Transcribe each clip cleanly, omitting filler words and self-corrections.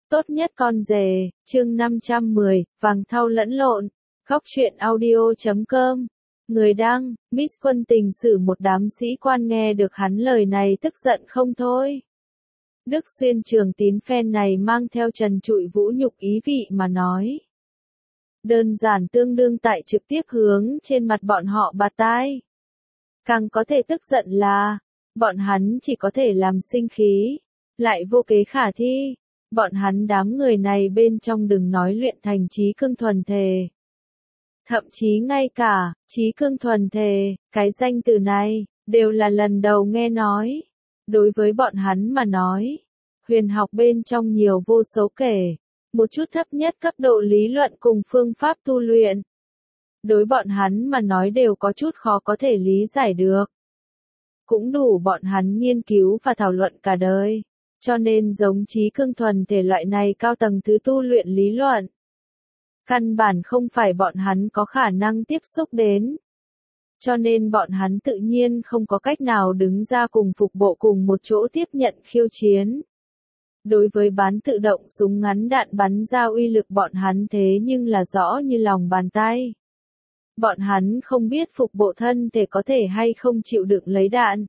Tốt nhất con rể, chương 510, vàng thau lẫn lộn. Góc truyện audio.com. Người đăng, Miss Quân tình xử một đám sĩ quan nghe được hắn lời này tức giận không thôi. Đức Xuyên Trường Tín phen này mang theo trần trụi vũ nhục ý vị mà nói. Đơn giản tương đương tại trực tiếp hướng trên mặt bọn họ bạt tai. Càng có thể tức giận là, bọn hắn chỉ có thể làm sinh khí, lại vô kế khả thi. Bọn hắn đám người này bên trong đừng nói luyện thành trí cương thuần thể. Thậm chí ngay cả, trí cương thuần thể, cái danh từ này, đều là lần đầu nghe nói. Đối với bọn hắn mà nói, huyền học bên trong nhiều vô số kể, một chút thấp nhất cấp độ lý luận cùng phương pháp tu luyện. Đối bọn hắn mà nói đều có chút khó có thể lý giải được. Cũng đủ bọn hắn nghiên cứu và thảo luận cả đời. Cho nên giống trí cương thuần thể loại này cao tầng thứ tu luyện lý luận. Căn bản không phải bọn hắn có khả năng tiếp xúc đến. Cho nên bọn hắn tự nhiên không có cách nào đứng ra cùng phục bộ cùng một chỗ tiếp nhận khiêu chiến. Đối với bán tự động súng ngắn đạn bắn ra uy lực bọn hắn thế nhưng là rõ như lòng bàn tay. Bọn hắn không biết phục bộ thân thể có thể hay không chịu đựng lấy đạn.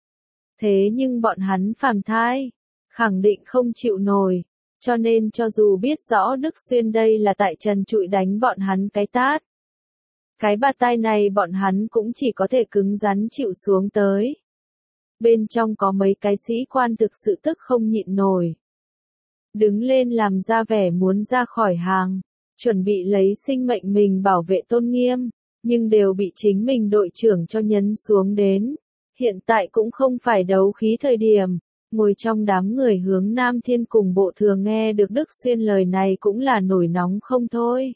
Thế nhưng bọn hắn phàm thai, khẳng định không chịu nổi, cho nên cho dù biết rõ Đức Xuyên đây là tại trần trụi đánh bọn hắn cái tát. Cái bạt tai này bọn hắn cũng chỉ có thể cứng rắn chịu xuống tới. Bên trong có mấy cái sĩ quan thực sự tức không nhịn nổi. Đứng lên làm ra vẻ muốn ra khỏi hàng, chuẩn bị lấy sinh mệnh mình bảo vệ tôn nghiêm, nhưng đều bị chính mình đội trưởng cho nhấn xuống đến. Hiện tại cũng không phải đấu khí thời điểm. Ngồi trong đám người hướng Nam Thiên cùng bộ thường nghe được Đức Xuyên lời này cũng là nổi nóng không thôi.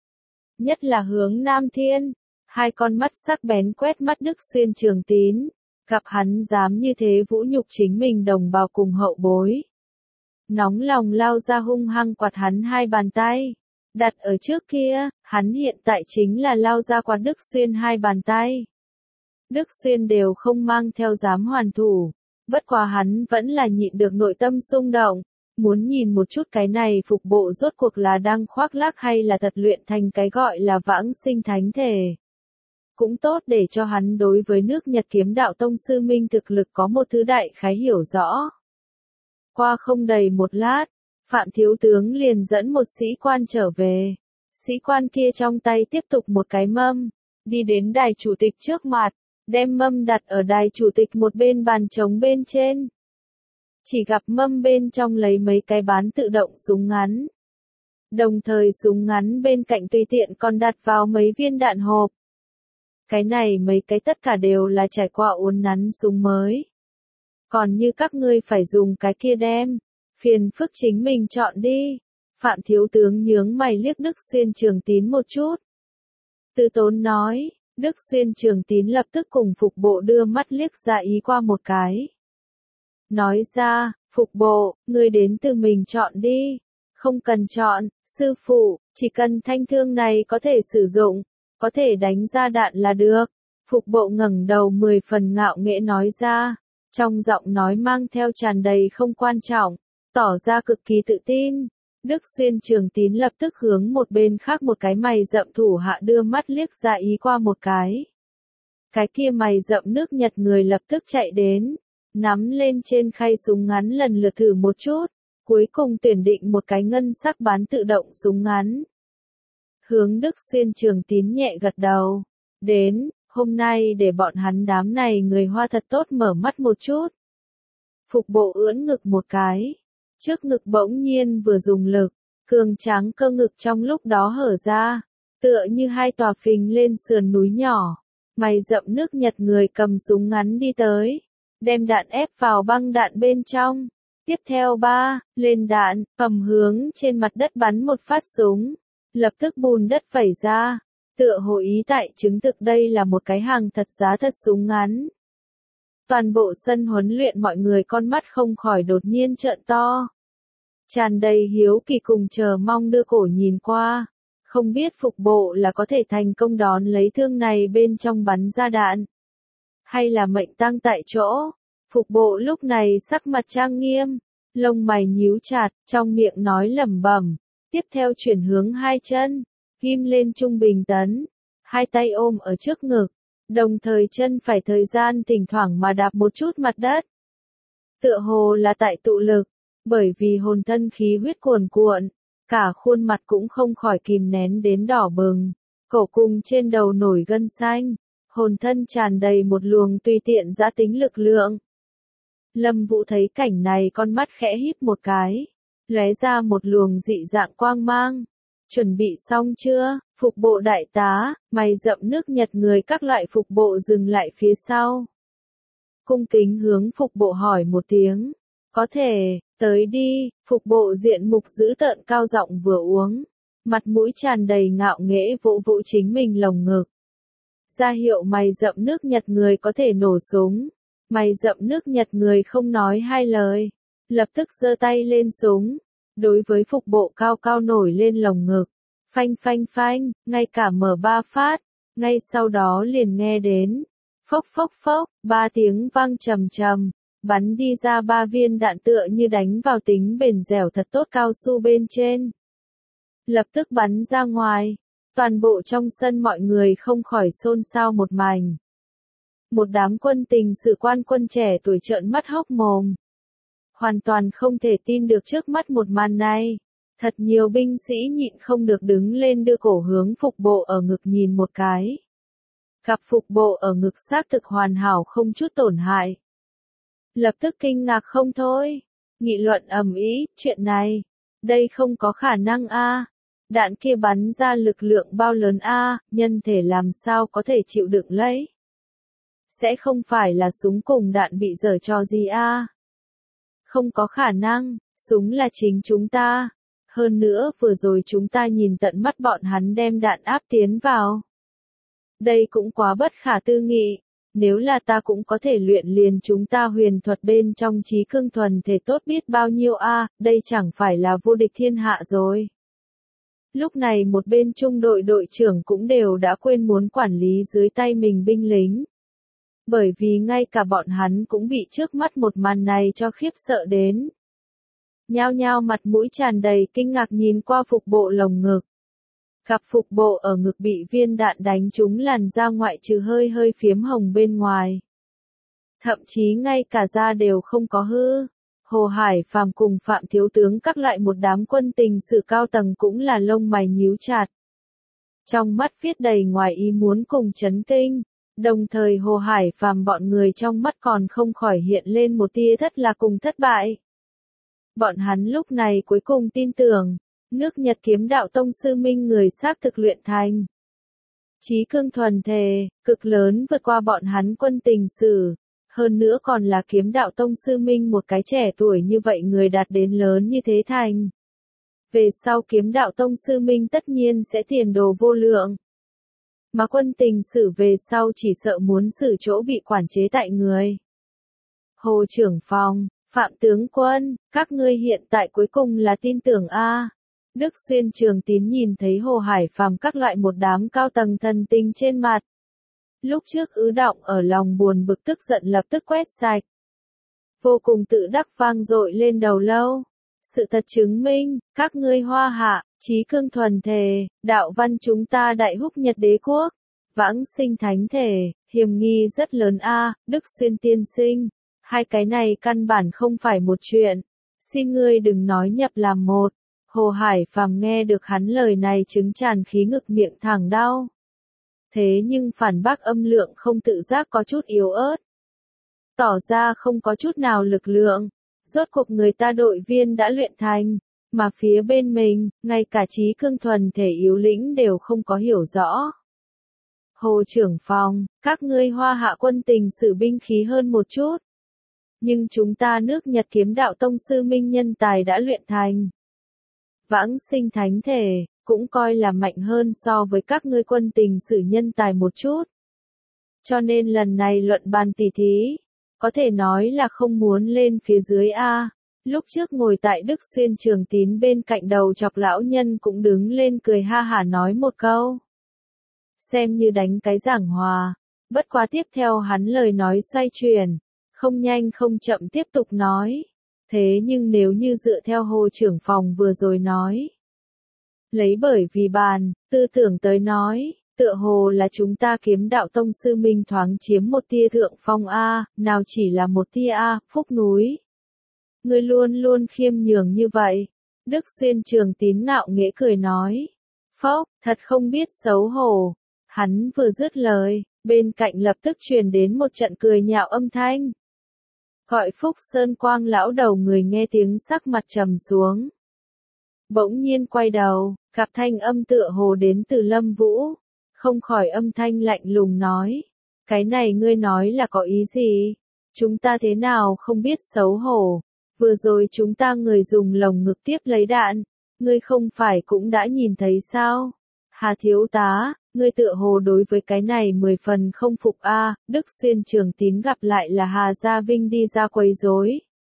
Nhất là hướng Nam Thiên, hai con mắt sắc bén quét mắt Đức Xuyên Trường Tín, gặp hắn dám như thế vũ nhục chính mình đồng bào cùng hậu bối. Nóng lòng lao ra hung hăng quạt hắn hai bàn tay, đặt ở trước kia, hắn hiện tại chính là lao ra quạt Đức Xuyên hai bàn tay. Đức Xuyên đều không mang theo dám hoàn thủ. Bất quá hắn vẫn là nhịn được nội tâm xung động, muốn nhìn một chút cái này phục bộ rốt cuộc là đang khoác lác hay là thật luyện thành cái gọi là vãng sinh thánh thể. Cũng tốt để cho hắn đối với nước Nhật kiếm đạo tông sư minh thực lực có một thứ đại khái hiểu rõ. Qua không đầy một lát, Phạm Thiếu Tướng liền dẫn một sĩ quan trở về. Sĩ quan kia trong tay tiếp tục một cái mâm, đi đến đài chủ tịch trước mặt. Đem mâm đặt ở đài chủ tịch một bên bàn trống bên trên. Chỉ gặp mâm bên trong lấy mấy cái bán tự động súng ngắn. Đồng thời súng ngắn bên cạnh tùy tiện còn đặt vào mấy viên đạn hộp. Cái này mấy cái tất cả đều là trải qua uốn nắn súng mới. Còn như các ngươi phải dùng cái kia đem, phiền phức chính mình chọn đi. Phạm Thiếu Tướng nhướng mày liếc Đức Xuyên Trường Tín một chút. Từ tốn nói. Đức Xuyên Trường Tín lập tức cùng phục bộ đưa mắt liếc ra ý qua một cái. Nói ra, phục bộ, ngươi đến từ mình chọn đi. Không cần chọn, sư phụ, chỉ cần thanh thương này có thể sử dụng, có thể đánh ra đạn là được. Phục bộ ngẩng đầu 10 phần ngạo nghễ nói ra, trong giọng nói mang theo tràn đầy không quan trọng, tỏ ra cực kỳ tự tin. Đức Xuyên Trường Tín lập tức hướng một bên khác một cái mày rậm thủ hạ đưa mắt liếc ra ý qua một cái. Cái kia mày rậm nước Nhật người lập tức chạy đến, nắm lên trên khay súng ngắn lần lượt thử một chút, cuối cùng tuyển định một cái ngân sắc bán tự động súng ngắn. Hướng Đức Xuyên Trường Tín nhẹ gật đầu, đến, hôm nay để bọn hắn đám này người Hoa thật tốt mở mắt một chút. Phục bộ ưỡn ngực một cái. Trước ngực bỗng nhiên vừa dùng lực, cường tráng cơ ngực trong lúc đó hở ra, tựa như hai tòa phình lên sườn núi nhỏ. Mày rậm nước Nhật người cầm súng ngắn đi tới, đem đạn ép vào băng đạn bên trong. Tiếp theo lên đạn, cầm hướng trên mặt đất bắn một phát súng, lập tức bùn đất vẩy ra, tựa hồ ý tại chứng thực đây là một cái hàng thật giá thật súng ngắn. Toàn bộ sân huấn luyện mọi người con mắt không khỏi đột nhiên trợn to. Tràn đầy hiếu kỳ cùng chờ mong đưa cổ nhìn qua. Không biết phục bộ là có thể thành công đón lấy thương này bên trong bắn ra đạn. Hay là mệnh tang tại chỗ. Phục bộ lúc này sắc mặt trang nghiêm. lông mày nhíu chặt, trong miệng nói lẩm bẩm, tiếp theo chuyển hướng hai chân, ghim lên trung bình tấn, hai tay ôm ở trước ngực, đồng thời chân phải thời gian thỉnh thoảng mà đạp một chút mặt đất. Tựa hồ là tại tụ lực, bởi vì hồn thân khí huyết cuồn cuộn, cả khuôn mặt cũng không khỏi kìm nén đến đỏ bừng, cổ cùng trên đầu nổi gân xanh, hồn thân tràn đầy một luồng tùy tiện dã tính lực lượng. Lâm Vũ thấy cảnh này con mắt khẽ híp một cái, lóe ra một luồng dị dạng quang mang. Chuẩn bị xong chưa, phục bộ đại tá, mày rậm nước Nhật người các loại phục bộ dừng lại phía sau. Cung kính hướng phục bộ hỏi một tiếng. Có thể, tới đi, phục bộ diện mục dữ tợn cao giọng vừa uống. Mặt mũi tràn đầy ngạo nghễ vỗ vỗ chính mình lồng ngực. Ra hiệu mày rậm nước Nhật người có thể nổ súng. Mày rậm nước Nhật người không nói hai lời. Lập tức giơ tay lên súng. Đối với phục bộ cao cao nổi lên lồng ngực. Phanh phanh phanh, ngay cả mở 3 phát. Ngay sau đó liền nghe đến. Phốc phốc phốc, 3 tiếng vang trầm trầm. Bắn đi ra 3 viên đạn tựa như đánh vào tính bền dẻo thật tốt cao su bên trên. Lập tức bắn ra ngoài. Toàn bộ trong sân mọi người không khỏi xôn xao một mảnh. Một đám quân tình sự quan quân trẻ tuổi trợn mắt hốc mồm. Hoàn toàn không thể tin được trước mắt một màn này. Thật nhiều binh sĩ nhịn không được đứng lên đưa cổ hướng phục bộ ở ngực nhìn một cái. Gặp phục bộ ở ngực xác thực hoàn hảo không chút tổn hại. Lập tức kinh ngạc không thôi. Nghị luận ầm ĩ, chuyện này. Đây không có khả năng a. Đạn kia bắn ra lực lượng bao lớn a, nhân thể làm sao có thể chịu đựng lấy. Sẽ không phải là súng cùng đạn bị giở trò gì a. Không có khả năng, súng là chính chúng ta. Hơn nữa vừa rồi chúng ta nhìn tận mắt bọn hắn đem đạn áp tiến vào. Đây cũng quá bất khả tư nghị. Nếu là ta cũng có thể luyện liền chúng ta huyền thuật bên trong trí cương thuần thể tốt biết bao nhiêu a, đây chẳng phải là vô địch thiên hạ rồi. Lúc này một bên trung đội đội trưởng cũng đều đã quên muốn quản lý dưới tay mình binh lính. Bởi vì ngay cả bọn hắn cũng bị trước mắt một màn này cho khiếp sợ đến. Nhao nhao mặt mũi tràn đầy kinh ngạc nhìn qua phục bộ lồng ngực. Gặp phục bộ ở ngực bị viên đạn đánh trúng làn da ngoại trừ hơi hơi phiếm hồng bên ngoài. Thậm chí ngay cả da đều không có hư. Hồ Hải Phàm cùng Phạm Thiếu Tướng các loại một đám quân tình sự cao tầng cũng là lông mày nhíu chặt. Trong mắt viết đầy ngoài ý muốn cùng chấn kinh. Đồng thời Hồ Hải Phàm bọn người trong mắt còn không khỏi hiện lên một tia thất lạc cùng thất bại. Bọn hắn lúc này cuối cùng tin tưởng. Nước Nhật kiếm đạo tông sư minh người xác thực luyện thành. Chí cương thuần thể, cực lớn vượt qua bọn hắn quân tình sử. Hơn nữa còn là kiếm đạo tông sư minh một cái trẻ tuổi như vậy người đạt đến lớn như thế thành. Về sau kiếm đạo tông sư minh tất nhiên sẽ tiền đồ vô lượng. Mà quân tình sử về sau chỉ sợ muốn xử chỗ bị quản chế tại người. Hồ trưởng phòng, Phạm tướng quân, các ngươi hiện tại cuối cùng là tin tưởng a. Đức Xuyên Trường Tín nhìn thấy Hồ Hải Phàm các loại một đám cao tầng thần tình trên mặt. Lúc trước ứ động ở lòng buồn bực tức giận lập tức quét sạch. Vô cùng tự đắc vang dội lên đầu lâu. Sự thật chứng minh, các ngươi Hoa Hạ, chí cương thuần thể, đạo văn chúng ta đại húc Nhật đế quốc, vãng sinh thánh thể, hiểm nghi rất lớn a, Đức Xuyên tiên sinh. Hai cái này căn bản không phải một chuyện. Xin ngươi đừng nói nhập làm một. Hồ Hải Phàm nghe được hắn lời này chứng tràn khí ngực miệng thẳng đau. Thế nhưng phản bác âm lượng không tự giác có chút yếu ớt. Tỏ ra không có chút nào lực lượng. Rốt cuộc người ta đội viên đã luyện thành. Mà phía bên mình, ngay cả trí cương thuần thể yếu lĩnh đều không có hiểu rõ. Hồ trưởng phòng, các ngươi Hoa Hạ quân tình sử binh khí hơn một chút. Nhưng chúng ta nước Nhật kiếm đạo tông sư minh nhân tài đã luyện thành. Vãng sinh thánh thể, cũng coi là mạnh hơn so với các ngươi quân tình sử nhân tài một chút. Cho nên lần này luận bàn tỉ thí, có thể nói là không muốn lên phía dưới A. Lúc trước ngồi tại Đức Xuyên Trường Tín bên cạnh đầu chọc lão nhân cũng đứng lên cười ha hả nói một câu. Xem như đánh cái giảng hòa, bất quá tiếp theo hắn lời nói xoay chuyển, không nhanh không chậm tiếp tục nói. Thế nhưng nếu như dựa theo Hồ trưởng phòng vừa rồi nói, lấy bởi vì bàn, tư tưởng tới nói, tựa hồ là chúng ta kiếm đạo tông sư minh thoáng chiếm một tia thượng phong A, nào chỉ là một tia A, phúc núi. Ngươi luôn luôn khiêm nhường như vậy. Đức Xuyên Trường Tín ngạo nghễ cười nói. Phốc, thật không biết xấu hổ. Hắn vừa dứt lời, bên cạnh lập tức truyền đến một trận cười nhạo âm thanh. Gọi Phúc Sơn Quang lão đầu người nghe tiếng sắc mặt trầm xuống. Bỗng nhiên quay đầu, gặp thanh âm tựa hồ đến từ Lâm Vũ. Không khỏi âm thanh lạnh lùng nói. Cái này ngươi nói là có ý gì? Chúng ta thế nào không biết xấu hổ? Vừa rồi chúng ta người dùng lồng ngực tiếp lấy đạn. Ngươi không phải cũng đã nhìn thấy sao? Hà thiếu tá, ngươi tựa hồ đối với cái này 10 phần không phục a. Đức Xuyên Trường Tín gặp lại là Hà Gia Vinh đi ra quấy rối.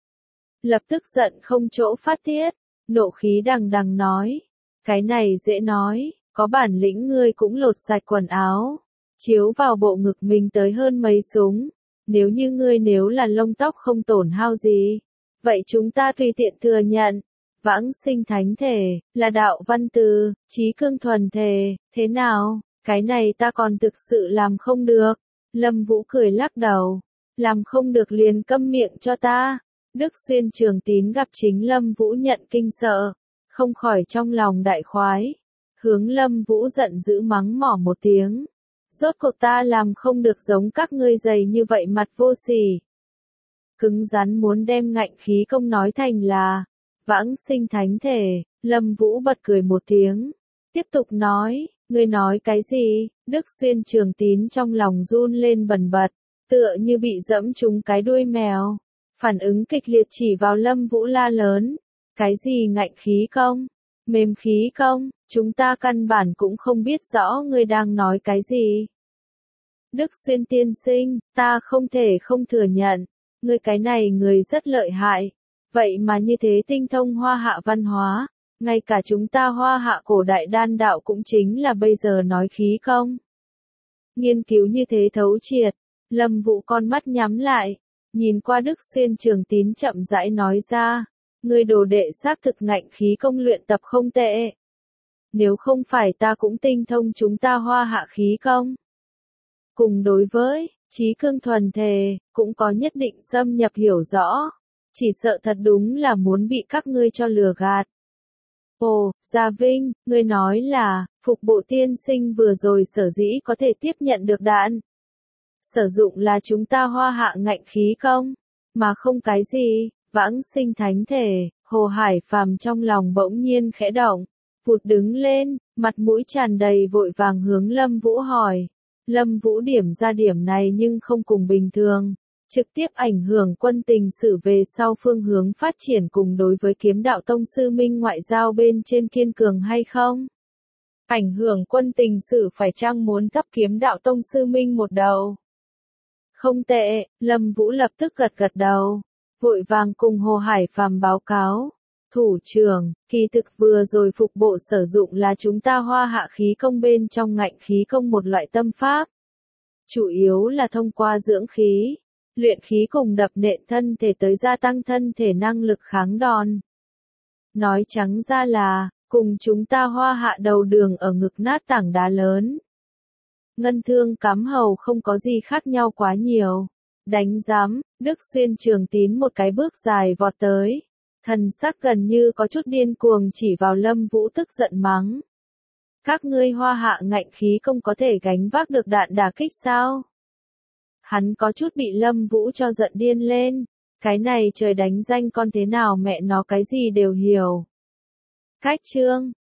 Lập tức giận không chỗ phát tiết, nộ khí đằng đằng nói. Cái này dễ nói, có bản lĩnh ngươi cũng lột sạch quần áo, chiếu vào bộ ngực mình tới hơn mấy súng. Nếu như ngươi nếu là lông tóc không tổn hao gì, vậy chúng ta tùy tiện thừa nhận. Vãng sinh thánh thể, là đạo văn từ, trí cương thuần thể, thế nào, cái này ta còn thực sự làm không được. Lâm Vũ cười lắc đầu, làm không được liền câm miệng cho ta. Đức Xuyên Trường Tín gặp chính Lâm Vũ nhận kinh sợ, không khỏi trong lòng đại khoái, hướng Lâm Vũ giận dữ mắng mỏ một tiếng. Rốt cuộc ta làm không được giống các ngươi dày như vậy mặt vô sỉ. Cứng rắn muốn đem ngạnh khí công nói thành là vãng sinh thánh thể. Lâm Vũ bật cười một tiếng, tiếp tục nói, ngươi nói cái gì? Đức Xuyên Trường Tín trong lòng run lên bần bật, tựa như bị dẫm trúng cái đuôi mèo, phản ứng kịch liệt chỉ vào Lâm Vũ la lớn, cái gì ngạnh khí công, mềm khí công, chúng ta căn bản cũng không biết rõ ngươi đang nói cái gì. Đức Xuyên tiên sinh, ta không thể không thừa nhận, ngươi cái này người rất lợi hại. Vậy mà như thế tinh thông Hoa Hạ văn hóa, ngay cả chúng ta Hoa Hạ cổ đại đan đạo cũng chính là bây giờ nói khí công. Nghiên cứu như thế thấu triệt, Lâm Vũ con mắt nhắm lại, nhìn qua Đức Xuyên Trường Tín chậm rãi nói ra, ngươi đồ đệ xác thực ngạnh khí công luyện tập không tệ. Nếu không phải ta cũng tinh thông chúng ta Hoa Hạ khí công. Cùng đối với trí cương thuần thể, cũng có nhất định xâm nhập hiểu rõ. Chỉ sợ thật đúng là muốn bị các ngươi cho lừa gạt. Ồ, Gia Vinh, ngươi nói là, phục bộ tiên sinh vừa rồi sở dĩ có thể tiếp nhận được đạn. Sử dụng là chúng ta Hoa Hạ ngạnh khí công, mà không cái gì, vãng sinh thánh thể. Hồ Hải Phàm trong lòng bỗng nhiên khẽ động, vụt đứng lên, mặt mũi tràn đầy vội vàng hướng Lâm Vũ hỏi. Lâm Vũ điểm ra điểm này nhưng không cùng bình thường. Trực tiếp ảnh hưởng quân tình sử về sau phương hướng phát triển cùng đối với kiếm đạo tông sư minh ngoại giao bên trên kiên cường hay không? Ảnh hưởng quân tình sử phải chăng muốn thấp kiếm đạo tông sư minh một đầu? Không tệ, Lâm Vũ lập tức gật gật đầu, vội vàng cùng Hồ Hải Phàm báo cáo. Thủ trưởng, kỳ thực vừa rồi phục bộ sử dụng là chúng ta Hoa Hạ khí công bên trong ngạnh khí công một loại tâm pháp. Chủ yếu là thông qua dưỡng khí, luyện khí cùng đập nện thân thể tới gia tăng thân thể năng lực kháng đòn. Nói trắng ra là, cùng chúng ta Hoa Hạ đầu đường ở ngực nát tảng đá lớn. Ngân thương cắm hầu không có gì khác nhau quá nhiều. Đánh giám, Đức Xuyên Trường Tín một cái bước dài vọt tới. Thần sắc gần như có chút điên cuồng chỉ vào Lâm Vũ tức giận mắng. Các ngươi Hoa Hạ ngạnh khí công có thể gánh vác được đạn đả kích sao? Hắn có chút bị Lâm Vũ cho giận điên lên. Cái này trời đánh danh con thế nào mẹ nó cái gì đều hiểu. Cách chương